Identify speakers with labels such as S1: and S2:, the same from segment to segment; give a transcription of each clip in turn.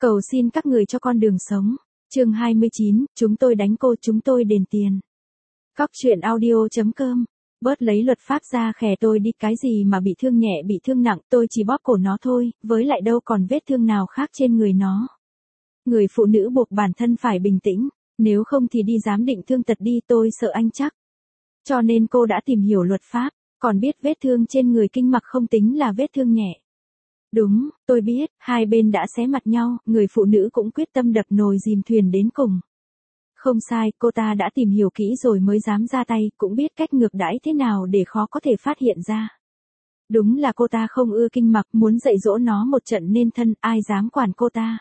S1: Cầu xin các người cho con đường sống. Chương 29, chúng tôi đánh cô, chúng tôi đền tiền. Cóc truyện audio.com. Bớt lấy luật pháp ra khè tôi đi, cái gì mà bị thương nhẹ bị thương nặng, tôi chỉ bóp cổ nó thôi, với lại đâu còn vết thương nào khác trên người nó. Người phụ nữ buộc bản thân phải bình tĩnh, nếu không thì đi giám định thương tật đi, tôi sợ anh chắc. Cho nên cô đã tìm hiểu luật pháp, còn biết vết thương trên người kinh mạch không tính là vết thương nhẹ. Đúng, tôi biết, hai bên đã xé mặt nhau, người phụ nữ cũng quyết tâm đập nồi dìm thuyền đến cùng. Không sai, cô ta đã tìm hiểu kỹ rồi mới dám ra tay, cũng biết cách ngược đãi thế nào để khó có thể phát hiện ra. Đúng là cô ta không ưa kinh mạch, muốn dạy dỗ nó một trận nên thân, ai dám quản cô ta.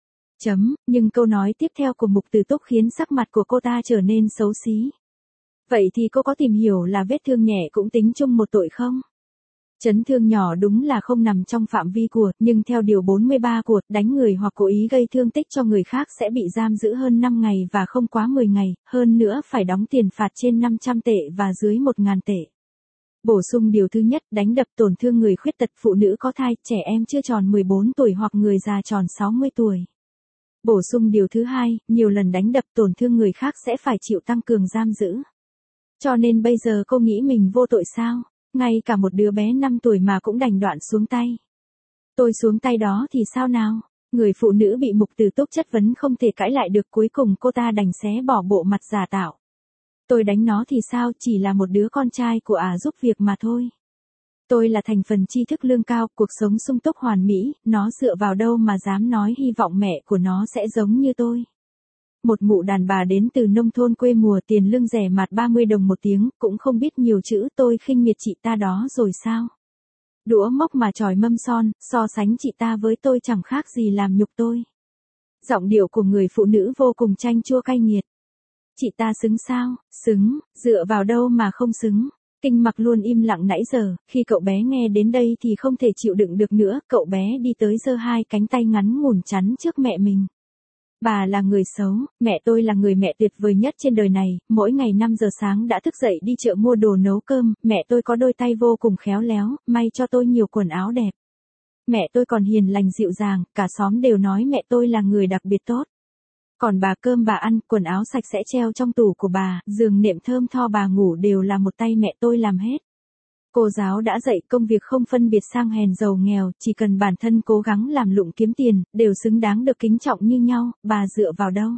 S1: Nhưng câu nói tiếp theo của Mục Từ Túc khiến sắc mặt của cô ta trở nên xấu xí. Vậy thì cô có tìm hiểu là vết thương nhẹ cũng tính chung một tội không? Chấn thương nhỏ đúng là không nằm trong phạm vi của, nhưng theo điều 43 của, đánh người hoặc cố ý gây thương tích cho người khác sẽ bị giam giữ hơn 5 ngày và không quá 10 ngày, hơn nữa phải đóng tiền phạt trên 500 tệ và dưới 1.000 tệ. Bổ sung điều thứ nhất, đánh đập tổn thương người khuyết tật, phụ nữ có thai, trẻ em chưa tròn 14 tuổi hoặc người già tròn 60 tuổi. Bổ sung điều thứ hai, nhiều lần đánh đập tổn thương người khác sẽ phải chịu tăng cường giam giữ. Cho nên bây giờ cô nghĩ mình vô tội sao? Ngay cả một đứa bé 5 tuổi mà cũng đành đoạn xuống tay. Tôi xuống tay đó thì sao nào? Người phụ nữ bị Mục Từ Túc chất vấn không thể cãi lại được, cuối cùng cô ta đành xé bỏ bộ mặt giả tạo. Tôi đánh nó thì sao, chỉ là một đứa con trai của giúp việc mà thôi. Tôi là thành phần tri thức lương cao, cuộc sống sung túc hoàn mỹ, nó dựa vào đâu mà dám nói hy vọng mẹ của nó sẽ giống như tôi. Một mụ đàn bà đến từ nông thôn quê mùa, tiền lương rẻ mạt 30 đồng một tiếng, cũng không biết nhiều chữ, tôi khinh miệt chị ta đó rồi sao? Đũa mốc mà chòi mâm son, so sánh chị ta với tôi chẳng khác gì làm nhục tôi. Giọng điệu của người phụ nữ vô cùng chanh chua cay nghiệt. Chị ta xứng sao? Xứng, dựa vào đâu mà không xứng? Kinh Mặc luôn im lặng nãy giờ, khi cậu bé nghe đến đây thì không thể chịu đựng được nữa, cậu bé đi tới giơ hai cánh tay ngắn ngủn chắn trước mẹ mình. Bà là người xấu, mẹ tôi là người mẹ tuyệt vời nhất trên đời này, mỗi ngày 5 giờ sáng đã thức dậy đi chợ mua đồ nấu cơm, mẹ tôi có đôi tay vô cùng khéo léo, may cho tôi nhiều quần áo đẹp. Mẹ tôi còn hiền lành dịu dàng, cả xóm đều nói mẹ tôi là người đặc biệt tốt. Còn bà cơm bà ăn, quần áo sạch sẽ treo trong tủ của bà, giường nệm thơm tho bà ngủ đều là một tay mẹ tôi làm hết. Cô giáo đã dạy công việc không phân biệt sang hèn giàu nghèo, chỉ cần bản thân cố gắng làm lụng kiếm tiền, đều xứng đáng được kính trọng như nhau, bà dựa vào đâu?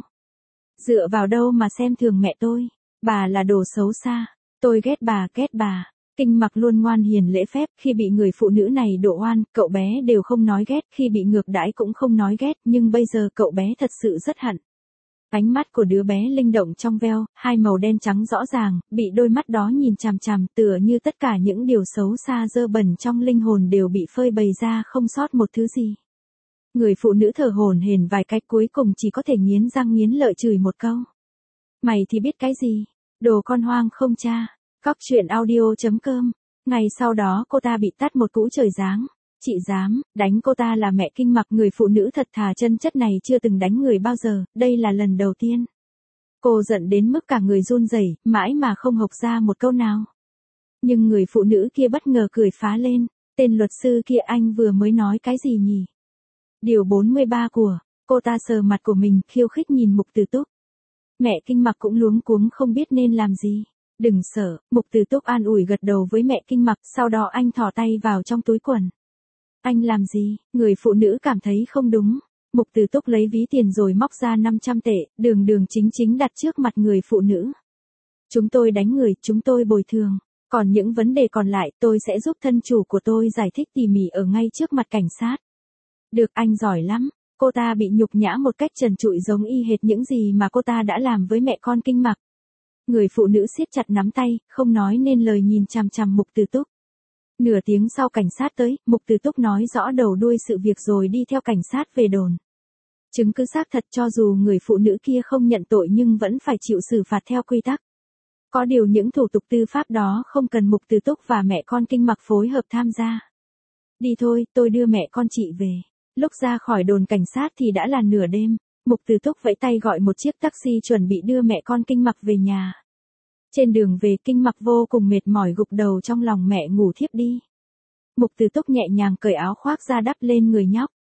S1: Dựa vào đâu mà xem thường mẹ tôi? Bà là đồ xấu xa, tôi ghét bà. Kinh Mặc luôn ngoan hiền lễ phép, khi bị người phụ nữ này đổ oan, cậu bé đều không nói ghét, khi bị ngược đãi cũng không nói ghét, nhưng bây giờ cậu bé thật sự rất hận. Ánh mắt của đứa bé linh động trong veo, hai màu đen trắng rõ ràng, bị đôi mắt đó nhìn chằm chằm, tựa như tất cả những điều xấu xa dơ bẩn trong linh hồn đều bị phơi bày ra không sót một thứ gì. Người phụ nữ thở hổn hển vài cái, cuối cùng chỉ có thể nghiến răng nghiến lợi chửi một câu. Mày thì biết cái gì? Đồ con hoang không cha. Cóc truyện audio.com. Ngày sau đó cô ta bị tát một cú trời giáng. Chị dám, đánh cô ta là mẹ Kinh Mặc, người phụ nữ thật thà chân chất này chưa từng đánh người bao giờ, đây là lần đầu tiên. Cô giận đến mức cả người run rẩy, mãi mà không hộc ra một câu nào. Nhưng người phụ nữ kia bất ngờ cười phá lên, tên luật sư kia anh vừa mới nói cái gì nhỉ? Điều 43 của, cô ta sờ mặt của mình, khiêu khích nhìn Mục Từ Túc. Mẹ Kinh Mặc cũng luống cuống không biết nên làm gì. Đừng sợ, Mục Từ Túc an ủi gật đầu với mẹ Kinh Mặc, sau đó anh thò tay vào trong túi quần. Anh làm gì? Người phụ nữ cảm thấy không đúng. Mục Từ Túc lấy ví tiền rồi móc ra 500 tệ, đường chính đặt trước mặt người phụ nữ. Chúng tôi đánh người, chúng tôi bồi thường. Còn những vấn đề còn lại tôi sẽ giúp thân chủ của tôi giải thích tỉ mỉ ở ngay trước mặt cảnh sát. Được, anh giỏi lắm. Cô ta bị nhục nhã một cách trần trụi giống y hệt những gì mà cô ta đã làm với mẹ con Kinh Mặc. Người phụ nữ siết chặt nắm tay, không nói nên lời nhìn chằm chằm Mục Từ Túc. Nửa tiếng sau cảnh sát tới, Mục Từ Túc nói rõ đầu đuôi sự việc rồi đi theo cảnh sát về đồn. Chứng cứ xác thật, cho dù người phụ nữ kia không nhận tội nhưng vẫn phải chịu xử phạt theo quy tắc. Có điều những thủ tục tư pháp đó không cần Mục Từ Túc và mẹ con Kinh Mặc phối hợp tham gia. Đi thôi, tôi đưa mẹ con chị về. Lúc ra khỏi đồn cảnh sát thì đã là nửa đêm. Mục Từ Túc vẫy tay gọi một chiếc taxi chuẩn bị đưa mẹ con Kinh Mặc về nhà. Trên đường về, Kinh Mặc vô cùng mệt mỏi gục đầu trong lòng mẹ ngủ thiếp đi. Mục Từ Túc nhẹ nhàng cởi áo khoác ra đắp lên người nhóc.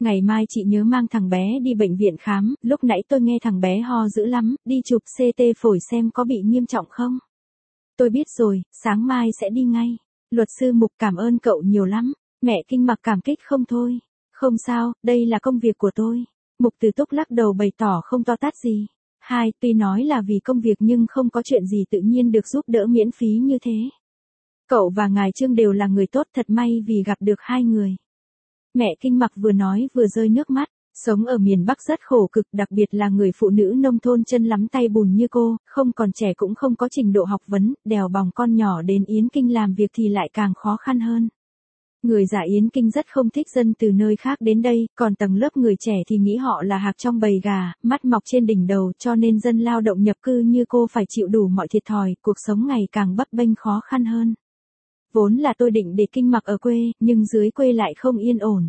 S1: Ngày mai chị nhớ mang thằng bé đi bệnh viện khám, lúc nãy tôi nghe thằng bé ho dữ lắm, đi chụp CT phổi xem có bị nghiêm trọng không. Tôi biết rồi, sáng mai sẽ đi ngay. Luật sư Mục cảm ơn cậu nhiều lắm. Mẹ Kinh Mặc cảm kích không thôi. Không sao, đây là công việc của tôi. Mục Từ Túc lắc đầu bày tỏ không to tát gì. Tuy nói là vì công việc nhưng không có chuyện gì tự nhiên được giúp đỡ miễn phí như thế. Cậu và ngài Trương đều là người tốt, thật may vì gặp được hai người. Mẹ Kinh Mặc vừa nói vừa rơi nước mắt. Sống ở miền Bắc rất khổ cực, đặc biệt là người phụ nữ nông thôn chân lắm tay bùn như cô, không còn trẻ cũng không có trình độ học vấn, đèo bòng con nhỏ đến Yến Kinh làm việc thì lại càng khó khăn hơn. Người già Yến Kinh rất không thích dân từ nơi khác đến đây, còn tầng lớp người trẻ thì nghĩ họ là hạc trong bầy gà, mắt mọc trên đỉnh đầu, cho nên dân lao động nhập cư như cô phải chịu đủ mọi thiệt thòi, cuộc sống ngày càng bấp bênh khó khăn hơn. Vốn là tôi định để Kinh Mặc ở quê, nhưng dưới quê lại không yên ổn.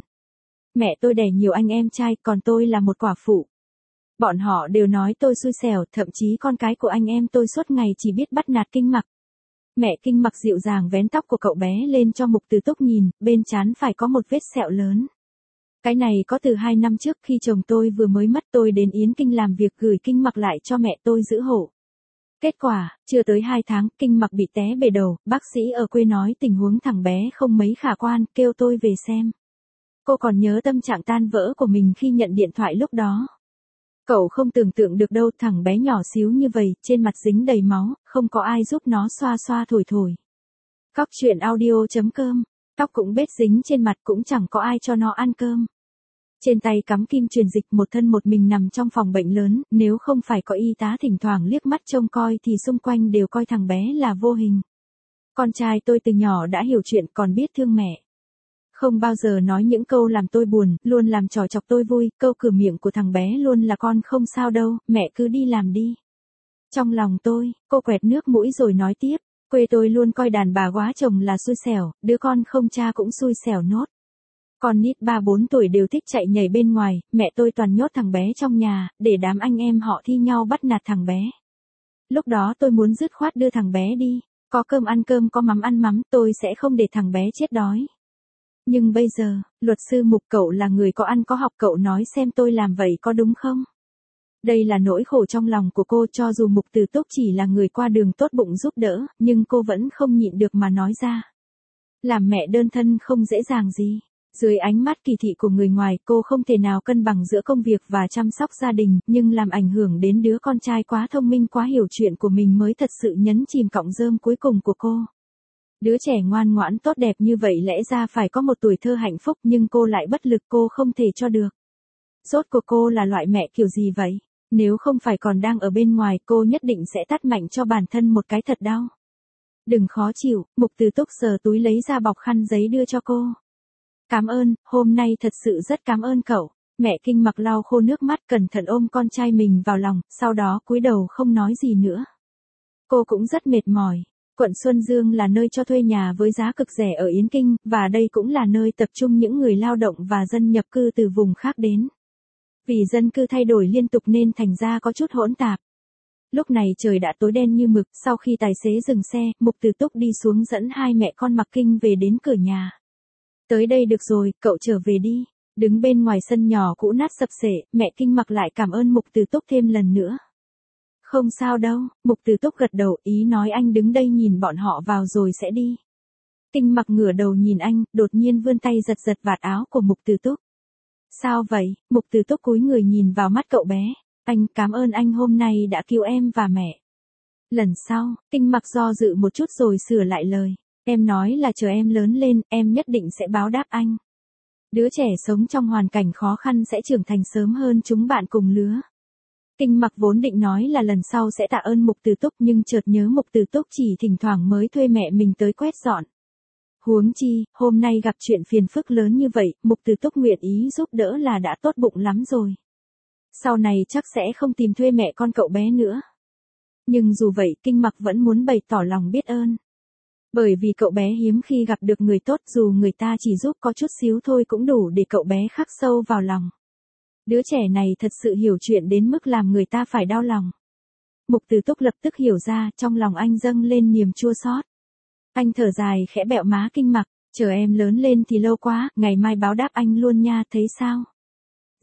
S1: Mẹ tôi đẻ nhiều anh em trai, còn tôi là một quả phụ. Bọn họ đều nói tôi xui xẻo, thậm chí con cái của anh em tôi suốt ngày chỉ biết bắt nạt Kinh Mặc. Mẹ Kinh Mặc dịu dàng vén tóc của cậu bé lên cho Mục Từ Túc nhìn, bên trán phải có một vết sẹo lớn. Cái này có từ 2 năm trước khi chồng tôi vừa mới mất, tôi đến Yến Kinh làm việc gửi Kinh Mặc lại cho mẹ tôi giữ hộ. Kết quả, chưa tới 2 tháng, Kinh Mặc bị té bề đầu, bác sĩ ở quê nói tình huống thằng bé không mấy khả quan, kêu tôi về xem. Cô còn nhớ tâm trạng tan vỡ của mình khi nhận điện thoại lúc đó. Cậu không tưởng tượng được đâu, thằng bé nhỏ xíu như vậy, trên mặt dính đầy máu, không có ai giúp nó xoa xoa thổi thổi. Cóc truyện audio.com, tóc cũng bết dính trên mặt, cũng chẳng có ai cho nó ăn cơm. Trên tay cắm kim truyền dịch, một thân một mình nằm trong phòng bệnh lớn, nếu không phải có y tá thỉnh thoảng liếc mắt trông coi thì xung quanh đều coi thằng bé là vô hình. Con trai tôi từ nhỏ đã hiểu chuyện, còn biết thương mẹ. Không bao giờ nói những câu làm tôi buồn, luôn làm trò chọc tôi vui, câu cửa miệng của thằng bé luôn là con không sao đâu, mẹ cứ đi làm đi. Trong lòng tôi, cô quẹt nước mũi rồi nói tiếp, quê tôi luôn coi đàn bà quá chồng là xui xẻo, đứa con không cha cũng xui xẻo nốt. Con nít 3-4 tuổi đều thích chạy nhảy bên ngoài, mẹ tôi toàn nhốt thằng bé trong nhà, để đám anh em họ thi nhau bắt nạt thằng bé. Lúc đó tôi muốn dứt khoát đưa thằng bé đi, có cơm ăn cơm có mắm ăn mắm, tôi sẽ không để thằng bé chết đói. Nhưng bây giờ, luật sư Mục, cậu là người có ăn có học, cậu nói xem tôi làm vậy có đúng không? Đây là nỗi khổ trong lòng của cô, cho dù Mục Từ Túc chỉ là người qua đường tốt bụng giúp đỡ, nhưng cô vẫn không nhịn được mà nói ra. Làm mẹ đơn thân không dễ dàng gì. Dưới ánh mắt kỳ thị của người ngoài, cô không thể nào cân bằng giữa công việc và chăm sóc gia đình, nhưng làm ảnh hưởng đến đứa con trai quá thông minh quá hiểu chuyện của mình mới thật sự nhấn chìm cọng rơm cuối cùng của cô. Đứa trẻ ngoan ngoãn tốt đẹp như vậy lẽ ra phải có một tuổi thơ hạnh phúc, nhưng cô lại bất lực, cô không thể cho được. Rốt cuộc cô là loại mẹ kiểu gì vậy? Nếu không phải còn đang ở bên ngoài, cô nhất định sẽ tát mạnh cho bản thân một cái thật đau. Đừng khó chịu, Mục Từ Túc sờ túi lấy ra bọc khăn giấy đưa cho cô. Cảm ơn, hôm nay thật sự rất cảm ơn cậu. Mẹ Kinh Mặc lau khô nước mắt, cẩn thận ôm con trai mình vào lòng, sau đó cúi đầu không nói gì nữa. Cô cũng rất mệt mỏi. Quận Xuân Dương là nơi cho thuê nhà với giá cực rẻ ở Yến Kinh, và đây cũng là nơi tập trung những người lao động và dân nhập cư từ vùng khác đến. Vì dân cư thay đổi liên tục nên thành ra có chút hỗn tạp. Lúc này trời đã tối đen như mực, sau khi tài xế dừng xe, Mục Từ Túc đi xuống dẫn hai mẹ con Mặc Kinh về đến cửa nhà. Tới đây được rồi, cậu trở về đi. Đứng bên ngoài sân nhỏ cũ nát sập xệ, mẹ Kinh Mặc lại cảm ơn Mục Từ Túc thêm lần nữa. Không sao đâu, Mục Từ Túc gật đầu, ý nói anh đứng đây nhìn bọn họ vào rồi sẽ đi. Kinh Mặc ngửa đầu nhìn anh, đột nhiên vươn tay giật giật vạt áo của Mục Từ Túc. Sao vậy? Mục Từ Túc cúi người nhìn vào mắt cậu bé. Anh cảm ơn anh hôm nay đã cứu em và mẹ. Lần sau, Kinh Mặc do dự một chút rồi sửa lại lời. Em nói là chờ em lớn lên, em nhất định sẽ báo đáp anh. Đứa trẻ sống trong hoàn cảnh khó khăn sẽ trưởng thành sớm hơn chúng bạn cùng lứa. Kinh Mặc vốn định nói là lần sau sẽ tạ ơn Mục Từ Túc, nhưng chợt nhớ Mục Từ Túc chỉ thỉnh thoảng mới thuê mẹ mình tới quét dọn. Huống chi, hôm nay gặp chuyện phiền phức lớn như vậy, Mục Từ Túc nguyện ý giúp đỡ là đã tốt bụng lắm rồi. Sau này chắc sẽ không tìm thuê mẹ con cậu bé nữa. Nhưng dù vậy, Kinh Mặc vẫn muốn bày tỏ lòng biết ơn. Bởi vì cậu bé hiếm khi gặp được người tốt, dù người ta chỉ giúp có chút xíu thôi cũng đủ để cậu bé khắc sâu vào lòng. Đứa trẻ này thật sự hiểu chuyện đến mức làm người ta phải đau lòng. Mục Từ Túc lập tức hiểu ra, trong lòng anh dâng lên niềm chua xót. Anh thở dài khẽ bẹo má Kinh Mặc, chờ em lớn lên thì lâu quá, ngày mai báo đáp anh luôn nha, thấy sao?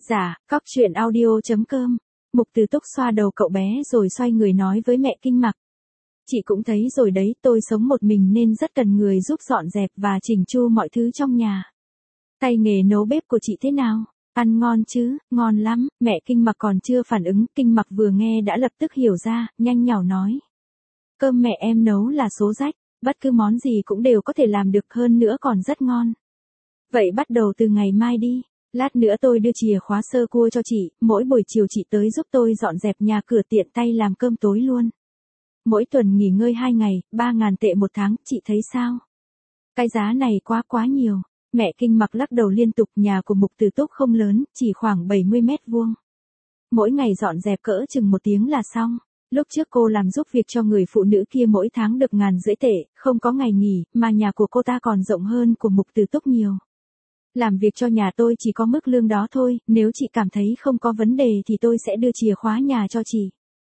S1: Dạ, cóc truyện audio.com. Mục Từ Túc xoa đầu cậu bé rồi xoay người nói với mẹ Kinh Mặc. Chị cũng thấy rồi đấy, tôi sống một mình nên rất cần người giúp dọn dẹp và chỉnh chu mọi thứ trong nhà. Tay nghề nấu bếp của chị thế nào? Ăn ngon chứ? Ngon lắm. Mẹ Kinh Mặc còn chưa phản ứng, Kinh Mặc vừa nghe đã lập tức hiểu ra, nhanh nhảu nói. Cơm mẹ em nấu là số rách, bất cứ món gì cũng đều có thể làm được, hơn nữa còn rất ngon. Vậy bắt đầu từ ngày mai đi. Lát nữa tôi đưa chìa khóa sơ cua cho chị, mỗi buổi chiều chị tới giúp tôi dọn dẹp nhà cửa, tiện tay làm cơm tối luôn. Mỗi tuần nghỉ ngơi 2 ngày, 3.000 tệ một tháng, chị thấy sao? Cái giá này quá nhiều. Mẹ Kinh Mặc lắc đầu liên tục, nhà của Mục Từ Túc không lớn, chỉ khoảng 70 mét vuông. Mỗi ngày dọn dẹp cỡ chừng 1 tiếng là xong. Lúc trước cô làm giúp việc cho người phụ nữ kia mỗi tháng được 1.500 tệ, không có ngày nghỉ, mà nhà của cô ta còn rộng hơn của Mục Từ Túc nhiều. Làm việc cho nhà tôi chỉ có mức lương đó thôi, nếu chị cảm thấy không có vấn đề thì tôi sẽ đưa chìa khóa nhà cho chị.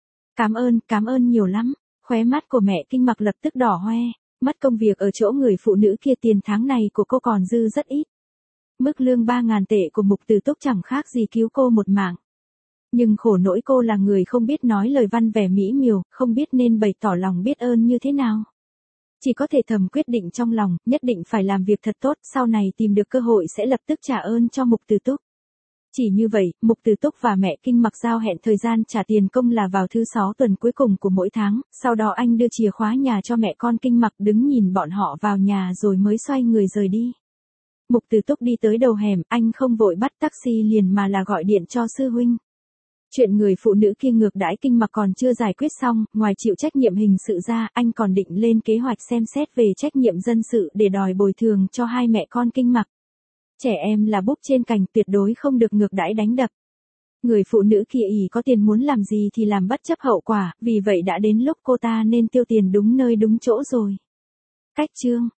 S1: Cảm ơn nhiều lắm. Khóe mắt của mẹ Kinh Mặc lập tức đỏ hoe. Mất công việc ở chỗ người phụ nữ kia, tiền tháng này của cô còn dư rất ít. Mức lương 3.000 tệ của Mục Từ Túc chẳng khác gì cứu cô một mạng. Nhưng khổ nỗi cô là người không biết nói lời văn vẻ mỹ miều, không biết nên bày tỏ lòng biết ơn như thế nào. Chỉ có thể thầm quyết định trong lòng, nhất định phải làm việc thật tốt, sau này tìm được cơ hội sẽ lập tức trả ơn cho Mục Từ Túc. Chỉ như vậy, Mục Từ Túc và mẹ Kinh Mặc giao hẹn thời gian trả tiền công là vào thứ 6 tuần cuối cùng của mỗi tháng, sau đó anh đưa chìa khóa nhà cho mẹ con Kinh Mặc, đứng nhìn bọn họ vào nhà rồi mới xoay người rời đi. Mục Từ Túc đi tới đầu hẻm, anh không vội bắt taxi liền mà là gọi điện cho sư huynh. Chuyện người phụ nữ kia ngược đãi Kinh Mặc còn chưa giải quyết xong, ngoài chịu trách nhiệm hình sự ra, anh còn định lên kế hoạch xem xét về trách nhiệm dân sự để đòi bồi thường cho hai mẹ con Kinh Mặc. Trẻ em là búp trên cành, tuyệt đối không được ngược đãi đánh đập. Người phụ nữ kia ỷ có tiền muốn làm gì thì làm bất chấp hậu quả, vì vậy đã đến lúc cô ta nên tiêu tiền đúng nơi đúng chỗ rồi. Cách chương